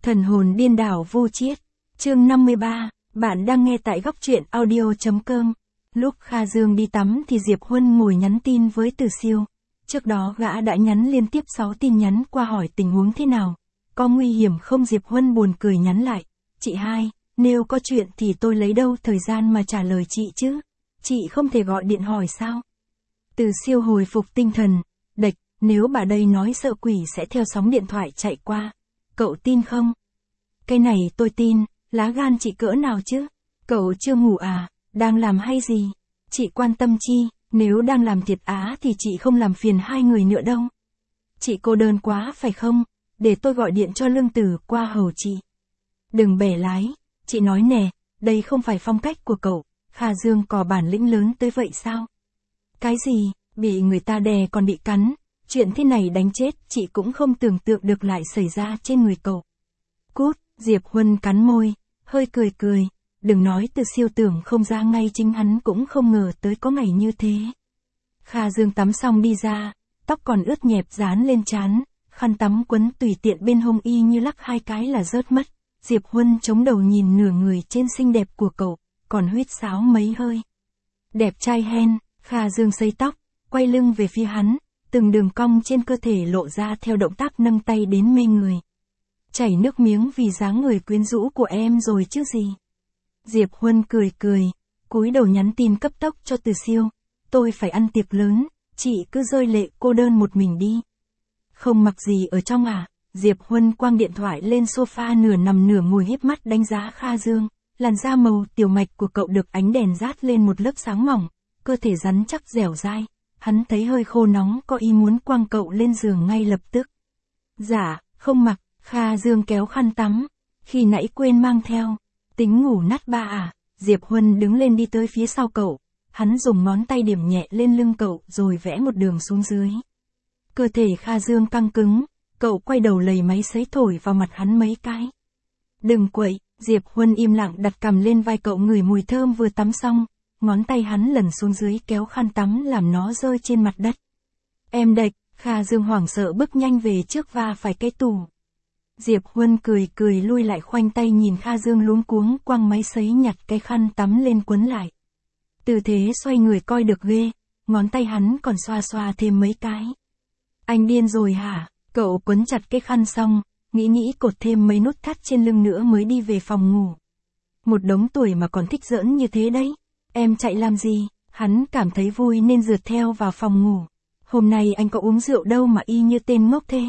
Thần hồn điên đảo vô chiết. Chương 53, bạn đang nghe tại góc truyện audio.com. Lúc Kha Dương đi tắm thì Diệp Huân ngồi nhắn tin với Từ Siêu. Trước đó gã đã nhắn liên tiếp 6 tin nhắn qua hỏi tình huống thế nào. Có nguy hiểm không? Diệp Huân buồn cười nhắn lại. Chị hai, nếu có chuyện thì tôi lấy đâu thời gian mà trả lời chị chứ? Chị không thể gọi điện hỏi sao? Từ Siêu hồi phục tinh thần. Đệch, nếu bà đây nói sợ quỷ sẽ theo sóng điện thoại chạy qua. Cậu tin không? Cái này tôi tin, lá gan chị cỡ nào chứ? Cậu chưa ngủ à? Đang làm hay gì? Chị quan tâm chi, nếu đang làm thiệt á thì chị không làm phiền hai người nữa đâu. Chị cô đơn quá phải không? Để tôi gọi điện cho Lương Tử qua hầu chị. Đừng bẻ lái, chị nói nè, đây không phải phong cách của cậu. Kha Dương có bản lĩnh lớn tới vậy sao? Cái gì, bị người ta đè còn bị cắn, chuyện thế này đánh chết chị cũng không tưởng tượng được lại xảy ra trên người cậu. Cút, Diệp Huân cắn môi, hơi cười cười, đừng nói Từ Siêu tưởng không ra, ngay chính hắn cũng không ngờ tới có ngày như thế. Kha Dương tắm xong đi ra, tóc còn ướt nhẹp dán lên trán, khăn tắm quấn tùy tiện bên hông y như lắc hai cái là rớt mất. Diệp Huân chống đầu nhìn nửa người trên xinh đẹp của cậu, còn huýt sáo mấy hơi. Đẹp trai hen. Kha Dương sấy tóc, quay lưng về phía hắn, từng đường cong trên cơ thể lộ ra theo động tác nâng tay đến mê người. Chảy nước miếng vì dáng người quyến rũ của em rồi chứ gì. Diệp Huân cười cười, cúi đầu nhắn tin cấp tốc cho Từ Siêu. Tôi phải ăn tiệc lớn, chị cứ rơi lệ cô đơn một mình đi. Không mặc gì ở trong à? Diệp Huân quăng điện thoại lên sofa, nửa nằm nửa ngồi híp mắt đánh giá Kha Dương. Làn da màu tiểu mạch của cậu được ánh đèn rát lên một lớp sáng mỏng, cơ thể rắn chắc dẻo dai. Hắn thấy hơi khô nóng, có ý muốn quăng cậu lên giường ngay lập tức. Dạ, không mặc. Kha Dương kéo khăn tắm. Khi nãy quên mang theo. Tính ngủ nát ba à? Diệp Huân đứng lên đi tới phía sau cậu. Hắn dùng ngón tay điểm nhẹ lên lưng cậu rồi vẽ một đường xuống dưới. Cơ thể Kha Dương căng cứng. Cậu quay đầu lầy máy sấy thổi vào mặt hắn mấy cái. Đừng quậy. Diệp Huân im lặng đặt cằm lên vai cậu, ngửi mùi thơm vừa tắm xong. Ngón tay hắn lần xuống dưới kéo khăn tắm làm nó rơi trên mặt đất. Em đệch. Kha Dương hoảng sợ bước nhanh về trước va phải cái tủ. Diệp Huân cười cười lui lại, khoanh tay nhìn Kha Dương luống cuống quăng máy sấy nhặt cái khăn tắm lên quấn lại. Tư thế xoay người coi được ghê, ngón tay hắn còn xoa xoa thêm mấy cái. Anh điên rồi hả? Cậu quấn chặt cái khăn xong, nghĩ cột thêm mấy nút thắt trên lưng nữa mới đi về phòng ngủ. Một đống tuổi mà còn thích giỡn như thế đấy. Em chạy làm gì? Hắn cảm thấy vui nên rượt theo vào phòng ngủ. Hôm nay anh có uống rượu đâu mà y như tên ngốc thế.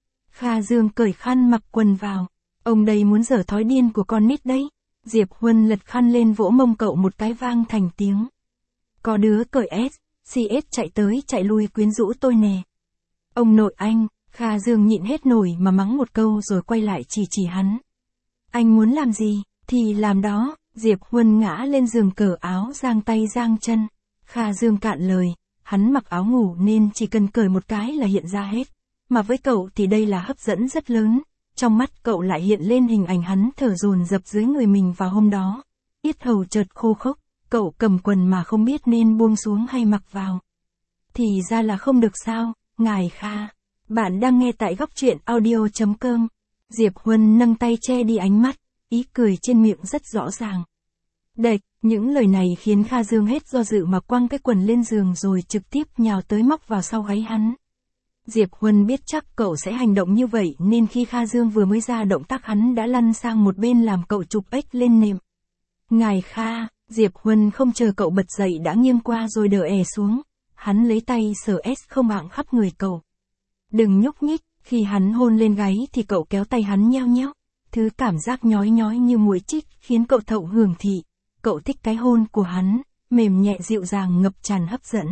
Kha Dương cởi khăn mặc quần vào. Ông đây muốn dở thói điên của con nít đấy. Diệp Huân lật khăn lên vỗ mông cậu một cái vang thành tiếng. Có đứa cởi CS chạy tới chạy lui quyến rũ tôi nè. Ông nội anh. Kha Dương nhịn hết nổi mà mắng một câu rồi quay lại chỉ hắn. Anh muốn làm gì thì làm đó. Diệp Huân ngã lên giường cởi áo, giang tay giang chân. Kha Dương cạn lời, hắn mặc áo ngủ nên chỉ cần cởi một cái là hiện ra hết. Mà với cậu thì đây là hấp dẫn rất lớn. Trong mắt cậu lại hiện lên hình ảnh hắn thở dồn dập dưới người mình vào hôm đó. Yết hầu chợt khô khốc, cậu cầm quần mà không biết nên buông xuống hay mặc vào. Thì ra là không được sao, ngài Kha. Bạn đang nghe tại góc truyện audio.com. Diệp Huân nâng tay che đi ánh mắt, ý cười trên miệng rất rõ ràng. Đệch, những lời này khiến Kha Dương hết do dự mà quăng cái quần lên giường rồi trực tiếp nhào tới móc vào sau gáy hắn. Diệp Huân biết chắc cậu sẽ hành động như vậy nên khi Kha Dương vừa mới ra động tác hắn đã lăn sang một bên làm cậu chụp ếch lên nệm. Ngài Kha. Diệp Huân không chờ cậu bật dậy đã nghiêng qua rồi đỡ xuống. Hắn lấy tay sờ không hạng khắp người cậu. Đừng nhúc nhích. Khi hắn hôn lên gáy thì cậu kéo tay hắn nheo nheo. Thứ cảm giác nhói nhói như muỗi chích khiến cậu thậu hưởng thị. Cậu thích cái hôn của hắn, mềm nhẹ dịu dàng ngập tràn hấp dẫn.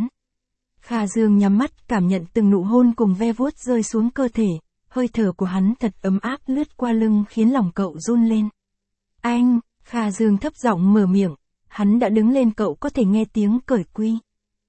Kha Dương nhắm mắt cảm nhận từng nụ hôn cùng ve vuốt rơi xuống cơ thể. Hơi thở của hắn thật ấm áp lướt qua lưng khiến lòng cậu run lên. Anh. Kha Dương thấp giọng mở miệng. Hắn đã đứng lên, cậu có thể nghe tiếng cởi quy.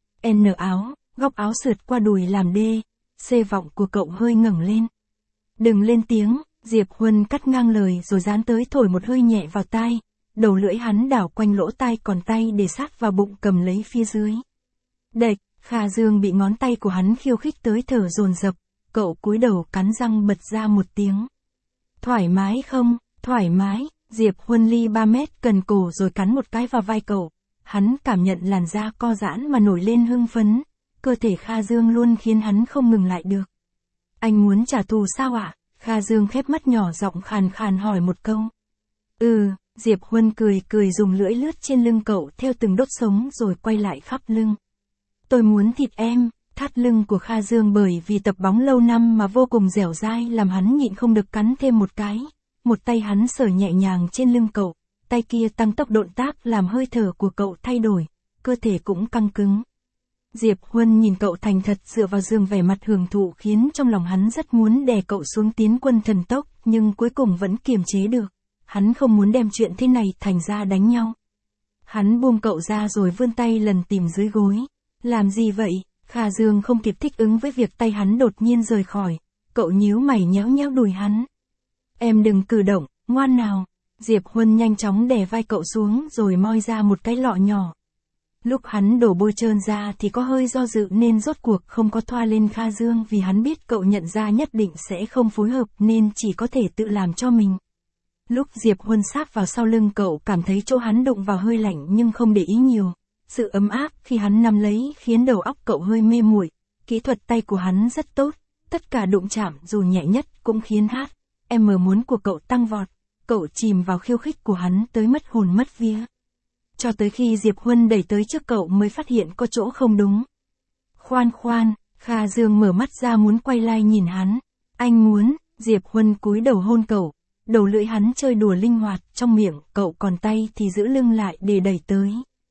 N áo, góc áo sượt qua đùi làm đê. C vọng của cậu hơi ngẩng lên. Đừng lên tiếng. Diệp Huân cắt ngang lời rồi dán tới thổi một hơi nhẹ vào tai. Đầu lưỡi hắn đảo quanh lỗ tai, còn tay để sát vào bụng cầm lấy phía dưới. Đệch. Kha Dương bị ngón tay của hắn khiêu khích tới thở dồn dập. Cậu cúi đầu cắn răng bật ra một tiếng. Thoải mái không? Thoải mái. Diệp Huân ly 3 mét gần cổ rồi cắn một cái vào vai cậu. Hắn cảm nhận làn da co giãn mà nổi lên hưng phấn. Cơ thể Kha Dương luôn khiến hắn không ngừng lại được. Anh muốn trả thù sao ạ? Kha Dương khép mắt nhỏ giọng khàn khàn hỏi một câu. Diệp Huân cười dùng lưỡi lướt trên lưng cậu theo từng đốt sống rồi quay lại khắp lưng. Tôi muốn thịt em. Thắt lưng của Kha Dương bởi vì tập bóng lâu năm mà vô cùng dẻo dai làm hắn nhịn không được cắn thêm một cái. Một tay hắn sờ nhẹ nhàng trên lưng cậu, tay kia tăng tốc động tác làm hơi thở của cậu thay đổi, cơ thể cũng căng cứng. Diệp Huân nhìn cậu thành thật dựa vào giường vẻ mặt hưởng thụ khiến trong lòng hắn rất muốn đè cậu xuống tiến quân thần tốc, nhưng cuối cùng vẫn kiềm chế được. Hắn không muốn đem chuyện thế này thành ra đánh nhau. Hắn buông cậu ra rồi vươn tay lần tìm dưới gối. Làm gì vậy? Kha Dương không kịp thích ứng với việc tay hắn đột nhiên rời khỏi. Cậu nhíu mày nhéo nhéo đùi hắn. Em đừng cử động, ngoan nào. Diệp Huân nhanh chóng đè vai cậu xuống rồi moi ra một cái lọ nhỏ. Lúc hắn đổ bôi trơn ra thì có hơi do dự nên rốt cuộc không có thoa lên Kha Dương vì hắn biết cậu nhận ra nhất định sẽ không phối hợp nên chỉ có thể tự làm cho mình. Lúc Diệp Huân sát vào sau lưng cậu cảm thấy chỗ hắn đụng vào hơi lạnh nhưng không để ý nhiều. Sự ấm áp khi hắn nắm lấy khiến đầu óc cậu hơi mê muội. Kỹ thuật tay của hắn rất tốt, tất cả đụng chạm dù nhẹ nhất cũng khiến HM muốn của cậu tăng vọt. Cậu chìm vào khiêu khích của hắn tới mất hồn mất vía. Cho tới khi Diệp Huân đẩy tới trước cậu mới phát hiện có chỗ không đúng. Khoan, Kha Dương mở mắt ra muốn quay lại nhìn hắn. Anh muốn, Diệp Huân cúi đầu hôn cậu. Đầu lưỡi hắn chơi đùa linh hoạt trong miệng, cậu còn tay thì giữ lưng lại để đẩy tới.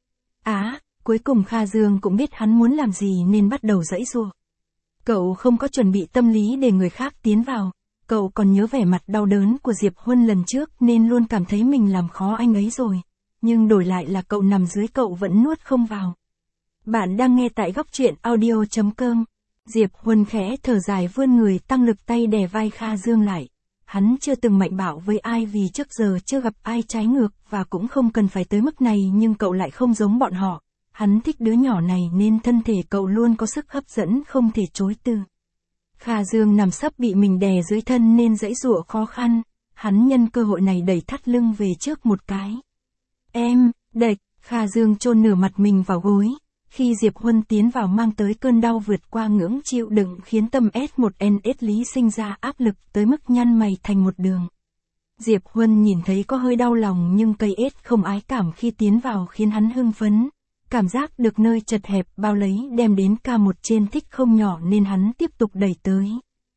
Cuối cùng Kha Dương cũng biết hắn muốn làm gì nên bắt đầu giãy giụa. Cậu không có chuẩn bị tâm lý để người khác tiến vào. Cậu còn nhớ vẻ mặt đau đớn của Diệp Huân lần trước nên luôn cảm thấy mình làm khó anh ấy rồi. Nhưng đổi lại là cậu nằm dưới cậu vẫn nuốt không vào. Bạn đang nghe tại góc truyện audio.com. Diệp Huân khẽ thở dài vươn người tăng lực tay đè vai Kha Dương lại. Hắn chưa từng mạnh bạo với ai vì trước giờ chưa gặp ai trái ngược và cũng không cần phải tới mức này nhưng cậu lại không giống bọn họ. Hắn thích đứa nhỏ này nên thân thể cậu luôn có sức hấp dẫn không thể chối từ. Kha Dương nằm sấp bị mình đè dưới thân nên giãy giụa khó khăn. Hắn nhân cơ hội này đẩy thắt lưng về trước một cái. Em, đệch, Kha Dương chôn nửa mặt mình vào gối. Khi Diệp Huân tiến vào mang tới cơn đau vượt qua ngưỡng chịu đựng khiến tâm S1NS lý sinh ra áp lực tới mức nhăn mày thành một đường. Diệp Huân nhìn thấy có hơi đau lòng nhưng cây S không ái cảm khi tiến vào khiến hắn hưng phấn. Cảm giác được nơi chật hẹp bao lấy đem đến ca một trên thích không nhỏ nên hắn tiếp tục đẩy tới.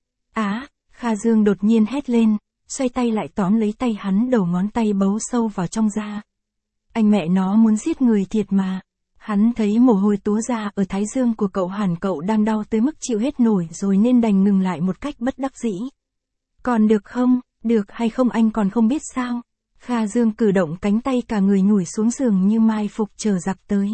Kha Dương đột nhiên hét lên, xoay tay lại tóm lấy tay hắn đầu ngón tay bấu sâu vào trong da. Anh mẹ nó muốn giết người thiệt mà. Hắn thấy mồ hôi túa ra ở thái dương của cậu hẳn cậu đang đau tới mức chịu hết nổi rồi nên đành ngừng lại một cách bất đắc dĩ. Còn được không, được hay không anh còn không biết sao. Kha Dương cử động cánh tay cả người nhủi xuống giường như mai phục chờ giặc tới.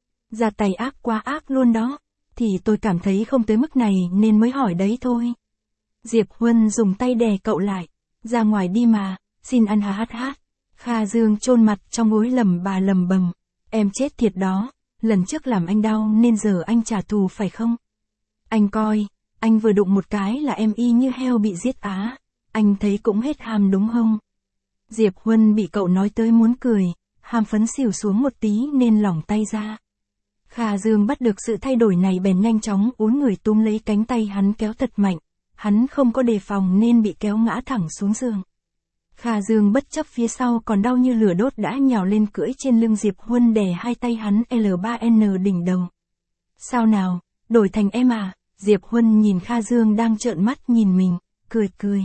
Ra tay ác quá ác luôn đó. Thì tôi cảm thấy không tới mức này nên mới hỏi đấy thôi. Diệp Huân dùng tay đè cậu lại. Ra ngoài đi mà, xin ăn hát. Kha Dương chôn mặt trong gối lầm bầm. Em chết thiệt đó, lần trước làm anh đau nên giờ anh trả thù phải không? Anh coi, anh vừa đụng một cái là em y như heo bị giết anh thấy cũng hết ham đúng không? Diệp Huân bị cậu nói tới muốn cười, hàm phấn xỉu xuống một tí nên lỏng tay ra. Kha Dương bắt được sự thay đổi này bèn nhanh chóng uốn người túm lấy cánh tay hắn kéo thật mạnh, hắn không có đề phòng nên bị kéo ngã thẳng xuống giường. Kha Dương bất chấp phía sau còn đau như lửa đốt đã nhào lên cưỡi trên lưng Diệp Huân đè hai tay hắn L3N đỉnh đầu. Sao nào, đổi thành em à? Diệp Huân nhìn Kha Dương đang trợn mắt nhìn mình, cười.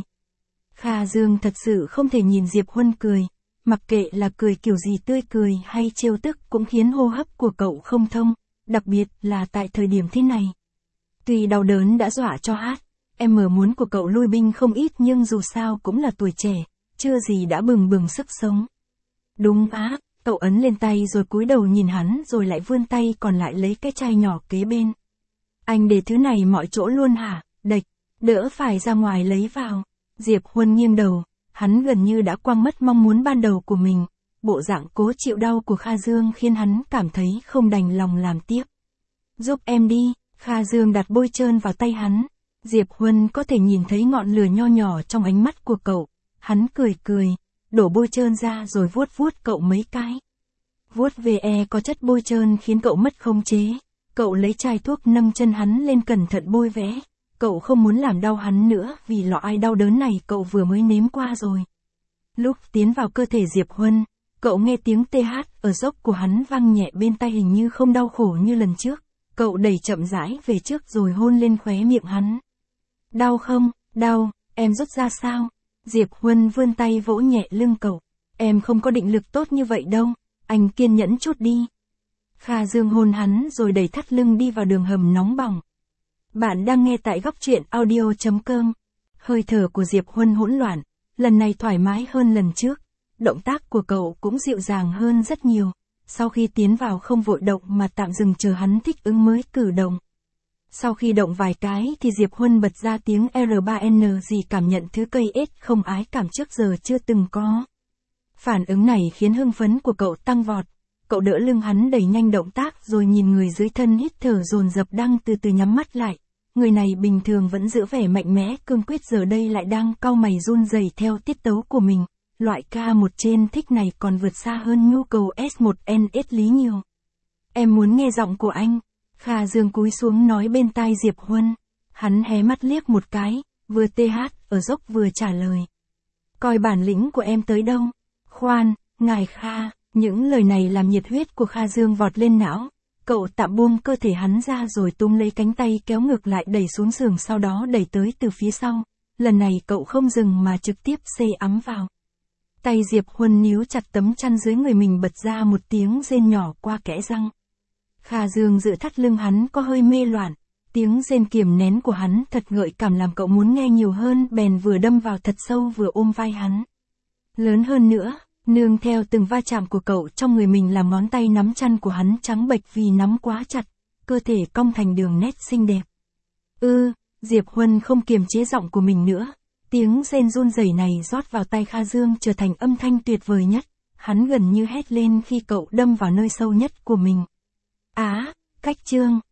Kha Dương thật sự không thể nhìn Diệp Huân cười, mặc kệ là cười kiểu gì tươi cười hay trêu tức cũng khiến hô hấp của cậu không thông, đặc biệt là tại thời điểm thế này. Tuy đau đớn đã dọa cho em muốn của cậu lui binh không ít nhưng dù sao cũng là tuổi trẻ. Chưa gì đã bừng sức sống. Đúng cậu ấn lên tay rồi cúi đầu nhìn hắn rồi lại vươn tay còn lại lấy cái chai nhỏ kế bên. Anh để thứ này mọi chỗ luôn hả? Đệch, đỡ phải ra ngoài lấy vào. Diệp Huân nghiêng đầu, hắn gần như đã quăng mất mong muốn ban đầu của mình. Bộ dạng cố chịu đau của Kha Dương khiến hắn cảm thấy không đành lòng làm tiếp. Giúp em đi, Kha Dương đặt bôi trơn vào tay hắn. Diệp Huân có thể nhìn thấy ngọn lửa nho nhỏ trong ánh mắt của cậu. Hắn cười cười, đổ bôi trơn ra rồi vuốt vuốt cậu mấy cái. Vuốt về có chất bôi trơn khiến cậu mất khống chế. Cậu lấy chai thuốc nâng chân hắn lên cẩn thận bôi vẽ. Cậu không muốn làm đau hắn nữa vì loại đau đớn này cậu vừa mới nếm qua rồi. Lúc tiến vào cơ thể Diệp Huân, cậu nghe tiếng TH ở dốc của hắn vang nhẹ bên tai, hình như không đau khổ như lần trước. Cậu đẩy chậm rãi về trước rồi hôn lên khóe miệng hắn. Đau không? Đau, em rút ra sao? Diệp Huân vươn tay vỗ nhẹ lưng cậu. Em không có định lực tốt như vậy đâu, anh kiên nhẫn chút đi. Kha Dương hôn hắn rồi đẩy thắt lưng đi vào đường hầm nóng bỏng. Bạn đang nghe tại góc truyện audio.com. Hơi thở của Diệp Huân hỗn loạn, lần này thoải mái hơn lần trước. Động tác của cậu cũng dịu dàng hơn rất nhiều. Sau khi tiến vào không vội động mà tạm dừng chờ hắn thích ứng mới cử động. Sau khi động vài cái thì Diệp Huân bật ra tiếng R3N gì, cảm nhận thứ cây ết không ái cảm trước giờ chưa từng có. Phản ứng này khiến hưng phấn của cậu tăng vọt. Cậu đỡ lưng hắn đẩy nhanh động tác rồi nhìn người dưới thân hít thở dồn dập đang từ từ nhắm mắt lại. Người này bình thường vẫn giữ vẻ mạnh mẽ cương quyết, giờ đây lại đang cau mày run rẩy theo tiết tấu của mình. Loại K1 trên thích này còn vượt xa hơn nhu cầu S1NS lý nhiều. Em muốn nghe giọng của anh. Kha Dương cúi xuống nói bên tai Diệp Huân. Hắn hé mắt liếc một cái, vừa TH ở dốc vừa trả lời. Coi bản lĩnh của em tới đâu. Khoan, ngài Kha. Những lời này làm nhiệt huyết của Kha Dương vọt lên não. Cậu tạm buông cơ thể hắn ra rồi túm lấy cánh tay kéo ngược lại đẩy xuống giường, sau đó đẩy tới từ phía sau. Lần này cậu không dừng mà trực tiếp xê ấm vào. Tay Diệp Huân níu chặt tấm chăn dưới người mình, bật ra một tiếng rên nhỏ qua kẽ răng. Kha Dương giữ thắt lưng hắn có hơi mê loạn. Tiếng rên kiềm nén của hắn thật gợi cảm làm cậu muốn nghe nhiều hơn, bèn vừa đâm vào thật sâu vừa ôm vai hắn. Lớn hơn nữa, nương theo từng va chạm của cậu trong người mình làm ngón tay nắm chăn của hắn trắng bệch vì nắm quá chặt, cơ thể cong thành đường nét xinh đẹp. Diệp Huân không kiềm chế giọng của mình nữa. Tiếng rên run rẩy này rót vào tai Kha Dương trở thành âm thanh tuyệt vời nhất. Hắn gần như hét lên khi cậu đâm vào nơi sâu nhất của mình. Cách chương.